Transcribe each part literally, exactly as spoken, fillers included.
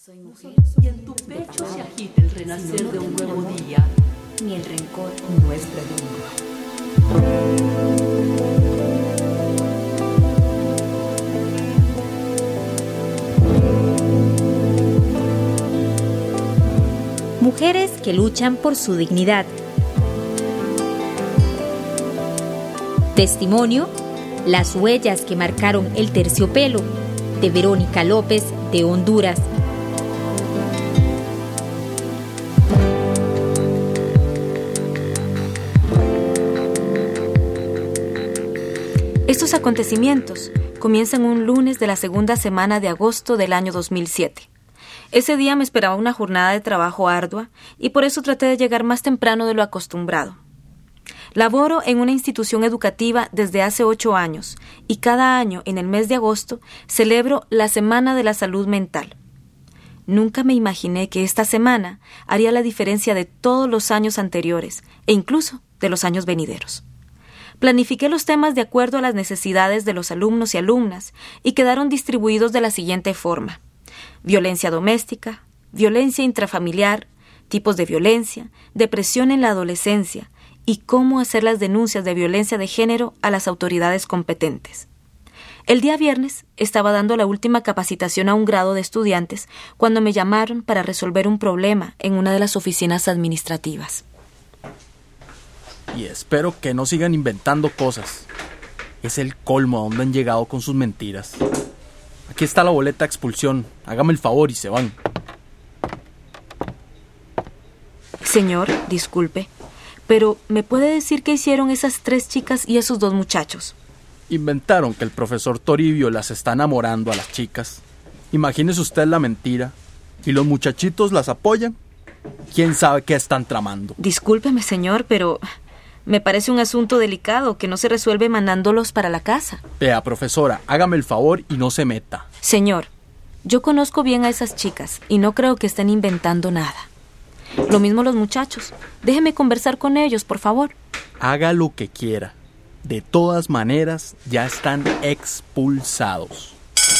Soy mujer y en tu pecho se agita el renacer de un nuevo día, ni el rencor nuestra lengua. Mujeres que luchan por su dignidad. Testimonio: las huellas que marcaron el terciopelo, de Verónica López, de Honduras. Estos acontecimientos comienzan un lunes de la segunda semana de agosto del año dos mil siete. Ese día me esperaba una jornada de trabajo ardua y por eso traté de llegar más temprano de lo acostumbrado. Laboro en una institución educativa desde hace ocho años y cada año, en el mes de agosto, celebro la Semana de la Salud Mental. Nunca me imaginé que esta semana haría la diferencia de todos los años anteriores e incluso de los años venideros. Planifiqué los temas de acuerdo a las necesidades de los alumnos y alumnas y quedaron distribuidos de la siguiente forma: violencia doméstica, violencia intrafamiliar, tipos de violencia, depresión en la adolescencia y cómo hacer las denuncias de violencia de género a las autoridades competentes. El día viernes estaba dando la última capacitación a un grado de estudiantes cuando me llamaron para resolver un problema en una de las oficinas administrativas. Y espero que no sigan inventando cosas. Es el colmo a donde han llegado con sus mentiras. Aquí está la boleta de expulsión. Hágame el favor y se van. Señor, disculpe, pero ¿me puede decir qué hicieron esas tres chicas y esos dos muchachos? Inventaron que el profesor Toribio las está enamorando a las chicas. Imagínese usted la mentira. ¿Y los muchachitos las apoyan? ¿Quién sabe qué están tramando? Discúlpeme, señor, pero me parece un asunto delicado que no se resuelve mandándolos para la casa. Vea, profesora, hágame el favor y no se meta. Señor, yo conozco bien a esas chicas y no creo que estén inventando nada. Lo mismo los muchachos. Déjeme conversar con ellos, por favor. Haga lo que quiera. De todas maneras, ya están expulsados.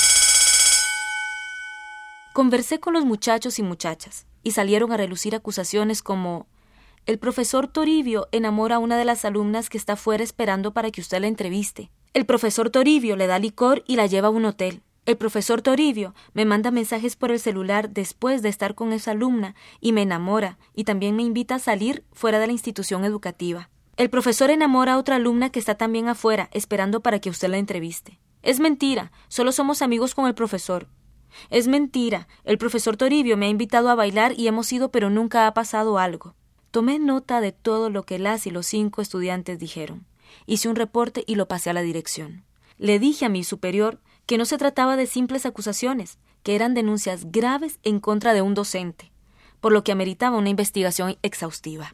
Conversé con los muchachos y muchachas y salieron a relucir acusaciones como: el profesor Toribio enamora a una de las alumnas que está afuera esperando para que usted la entreviste. El profesor Toribio le da licor y la lleva a un hotel. El profesor Toribio me manda mensajes por el celular después de estar con esa alumna y me enamora y también me invita a salir fuera de la institución educativa. El profesor enamora a otra alumna que está también afuera esperando para que usted la entreviste. Es mentira, solo somos amigos con el profesor. Es mentira, el profesor Toribio me ha invitado a bailar y hemos ido, pero nunca ha pasado algo. Tomé nota de todo lo que las y los cinco estudiantes dijeron. Hice un reporte y lo pasé a la dirección. Le dije a mi superior que no se trataba de simples acusaciones, que eran denuncias graves en contra de un docente, por lo que ameritaba una investigación exhaustiva.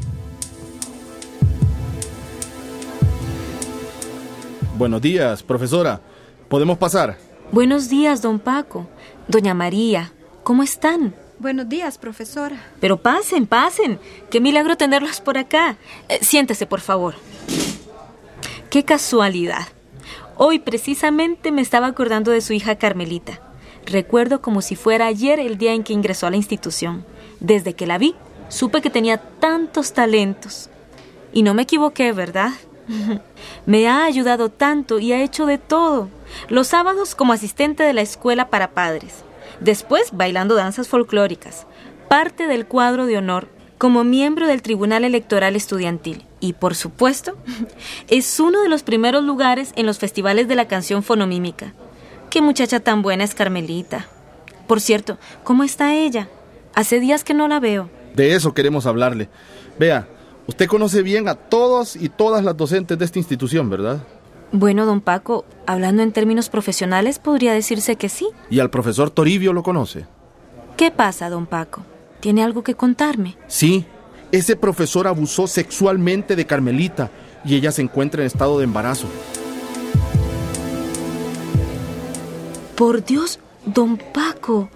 Buenos días, profesora. ¿Podemos pasar? Buenos días, don Paco. Doña María, ¿cómo están? Buenos días, profesora. Pero pasen, pasen. Qué milagro tenerlos por acá. Eh, siéntese, por favor. Qué casualidad. Hoy precisamente me estaba acordando de su hija Carmelita. Recuerdo como si fuera ayer el día en que ingresó a la institución. Desde que la vi, supe que tenía tantos talentos. Y no me equivoqué, ¿verdad? Me ha ayudado tanto y ha hecho de todo. Los sábados como asistente de la escuela para padres. Después bailando danzas folclóricas. Parte del cuadro de honor como miembro del Tribunal Electoral Estudiantil. Y por supuesto, es uno de los primeros lugares en los festivales de la canción fonomímica. Qué muchacha tan buena es Carmelita. Por cierto, ¿cómo está ella? Hace días que no la veo. De eso queremos hablarle. Vea, usted conoce bien a todos y todas las docentes de esta institución, ¿verdad? Bueno, don Paco, hablando en términos profesionales, podría decirse que sí. ¿Y al profesor Toribio lo conoce? ¿Qué pasa, don Paco? ¿Tiene algo que contarme? Sí, ese profesor abusó sexualmente de Carmelita y ella se encuentra en estado de embarazo. Por Dios, don Paco.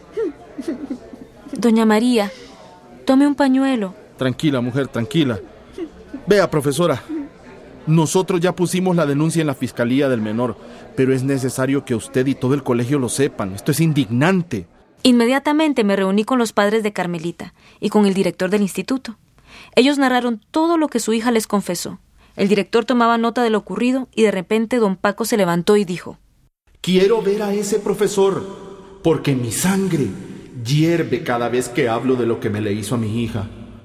Doña María, tome un pañuelo. Tranquila, mujer, tranquila. Vea, profesora, nosotros ya pusimos la denuncia en la Fiscalía del Menor, pero es necesario que usted y todo el colegio lo sepan. Esto es indignante. Inmediatamente me reuní con los padres de Carmelita y con el director del instituto. Ellos narraron todo lo que su hija les confesó. El director tomaba nota de lo ocurrido y de repente don Paco se levantó y dijo: Quiero ver a ese profesor, porque mi sangre hierve cada vez que hablo de lo que me le hizo a mi hija.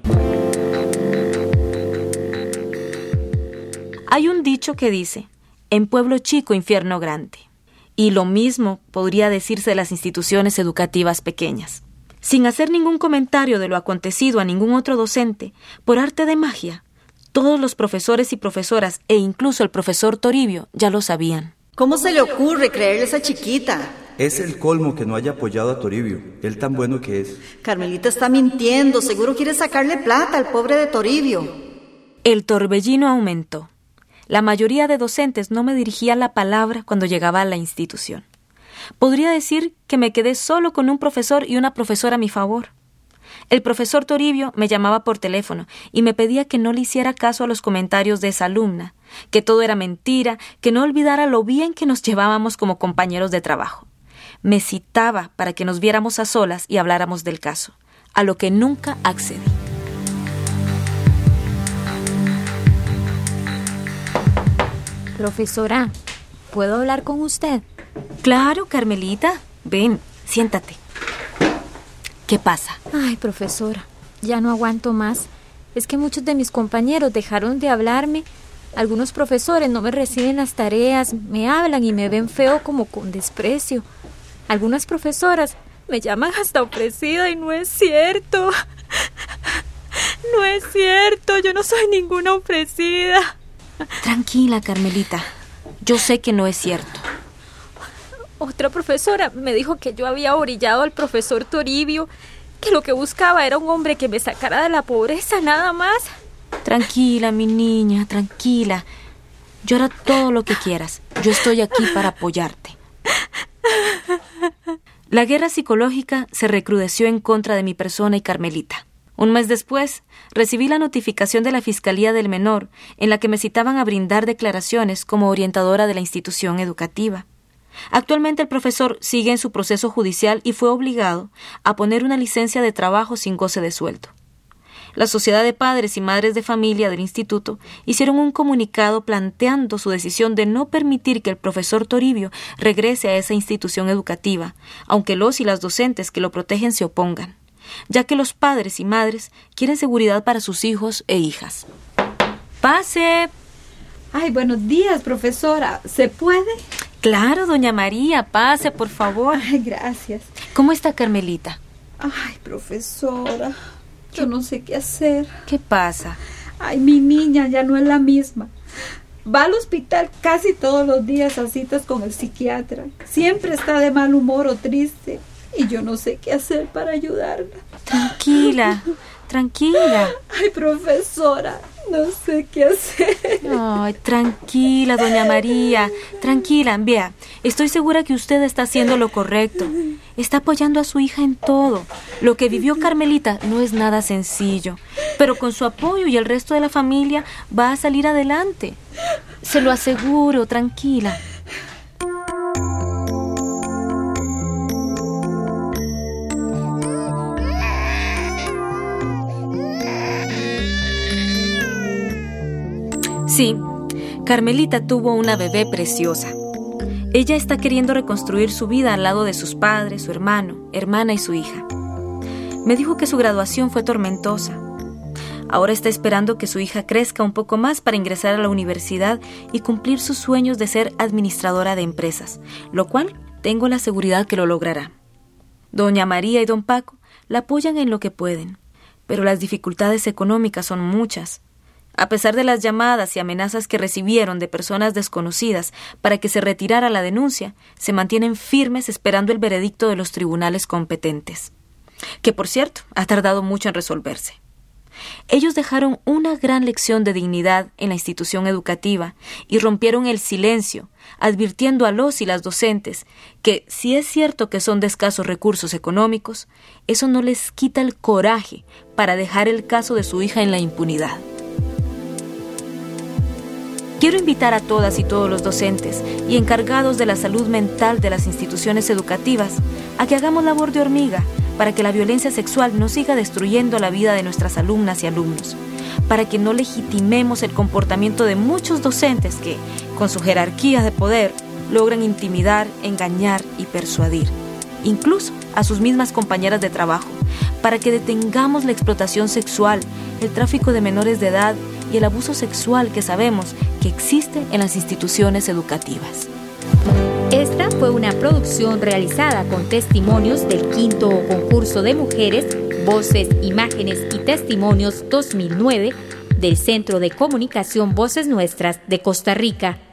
Hay un dicho que dice: en pueblo chico, infierno grande. Y lo mismo podría decirse de las instituciones educativas pequeñas. Sin hacer ningún comentario de lo acontecido a ningún otro docente, por arte de magia, todos los profesores y profesoras, e incluso el profesor Toribio, ya lo sabían. ¿Cómo se le ocurre creerle a esa chiquita? Es el colmo que no haya apoyado a Toribio, él tan bueno que es. Carmelita está mintiendo, seguro quiere sacarle plata al pobre de Toribio. El torbellino aumentó. La mayoría de docentes no me dirigía la palabra cuando llegaba a la institución. Podría decir que me quedé solo con un profesor y una profesora a mi favor. El profesor Toribio me llamaba por teléfono y me pedía que no le hiciera caso a los comentarios de esa alumna, que todo era mentira, que no olvidara lo bien que nos llevábamos como compañeros de trabajo. Me citaba para que nos viéramos a solas y habláramos del caso, a lo que nunca accedí. Profesora, ¿puedo hablar con usted? Claro, Carmelita. Ven, siéntate. ¿Qué pasa? Ay, profesora, ya no aguanto más. Es que muchos de mis compañeros dejaron de hablarme. Algunos profesores no me reciben las tareas, me hablan y me ven feo como con desprecio. Algunas profesoras me llaman hasta ofrecida y no es cierto. No es cierto, yo no soy ninguna ofrecida. Tranquila, Carmelita. Yo sé que no es cierto. Otra profesora me dijo que yo había orillado al profesor Toribio, que lo que buscaba era un hombre que me sacara de la pobreza, nada más. Tranquila, mi niña, tranquila. Llora todo lo que quieras. Yo estoy aquí para apoyarte. La guerra psicológica se recrudeció en contra de mi persona y Carmelita. Un mes después, recibí la notificación de la Fiscalía del Menor, en la que me citaban a brindar declaraciones como orientadora de la institución educativa. Actualmente el profesor sigue en su proceso judicial y fue obligado a poner una licencia de trabajo sin goce de sueldo. La Sociedad de Padres y Madres de Familia del Instituto hicieron un comunicado planteando su decisión de no permitir que el profesor Toribio regrese a esa institución educativa, aunque los y las docentes que lo protegen se opongan, ya que los padres y madres quieren seguridad para sus hijos e hijas. ¡Pase! Ay, buenos días, profesora. ¿Se puede? Claro, doña María, pase, por favor. Ay, gracias. ¿Cómo está Carmelita? Ay, profesora, yo no sé qué hacer. ¿Qué pasa? Ay, mi niña ya no es la misma. Va al hospital casi todos los días a citas con el psiquiatra. Siempre está de mal humor o triste. Y yo no sé qué hacer para ayudarla. Tranquila, tranquila. Ay, profesora, no sé qué hacer. Ay, tranquila, doña María. Tranquila, vea, estoy segura que usted está haciendo lo correcto. Está apoyando a su hija en todo. Lo que vivió Carmelita no es nada sencillo, pero con su apoyo y el resto de la familia va a salir adelante. Se lo aseguro, tranquila. Sí, Carmelita tuvo una bebé preciosa. Ella está queriendo reconstruir su vida al lado de sus padres, su hermano, hermana y su hija. Me dijo que su graduación fue tormentosa. Ahora está esperando que su hija crezca un poco más para ingresar a la universidad y cumplir sus sueños de ser administradora de empresas, lo cual tengo la seguridad que lo logrará. Doña María y don Paco la apoyan en lo que pueden, pero las dificultades económicas son muchas. A pesar de las llamadas y amenazas que recibieron de personas desconocidas para que se retirara la denuncia, se mantienen firmes esperando el veredicto de los tribunales competentes, que por cierto ha tardado mucho en resolverse. Ellos dejaron una gran lección de dignidad en la institución educativa y rompieron el silencio, advirtiendo a los y las docentes que, si es cierto que son de escasos recursos económicos, eso no les quita el coraje para dejar el caso de su hija en la impunidad. Quiero invitar a todas y todos los docentes y encargados de la salud mental de las instituciones educativas a que hagamos labor de hormiga para que la violencia sexual no siga destruyendo la vida de nuestras alumnas y alumnos, para que no legitimemos el comportamiento de muchos docentes que, con su jerarquía de poder, logran intimidar, engañar y persuadir, incluso a sus mismas compañeras de trabajo, para que detengamos la explotación sexual, el tráfico de menores de edad y el abuso sexual que sabemos que existe en las instituciones educativas. Esta fue una producción realizada con testimonios del quinto concurso de mujeres, Voces, Imágenes y Testimonios dos mil nueve del Centro de Comunicación Voces Nuestras de Costa Rica.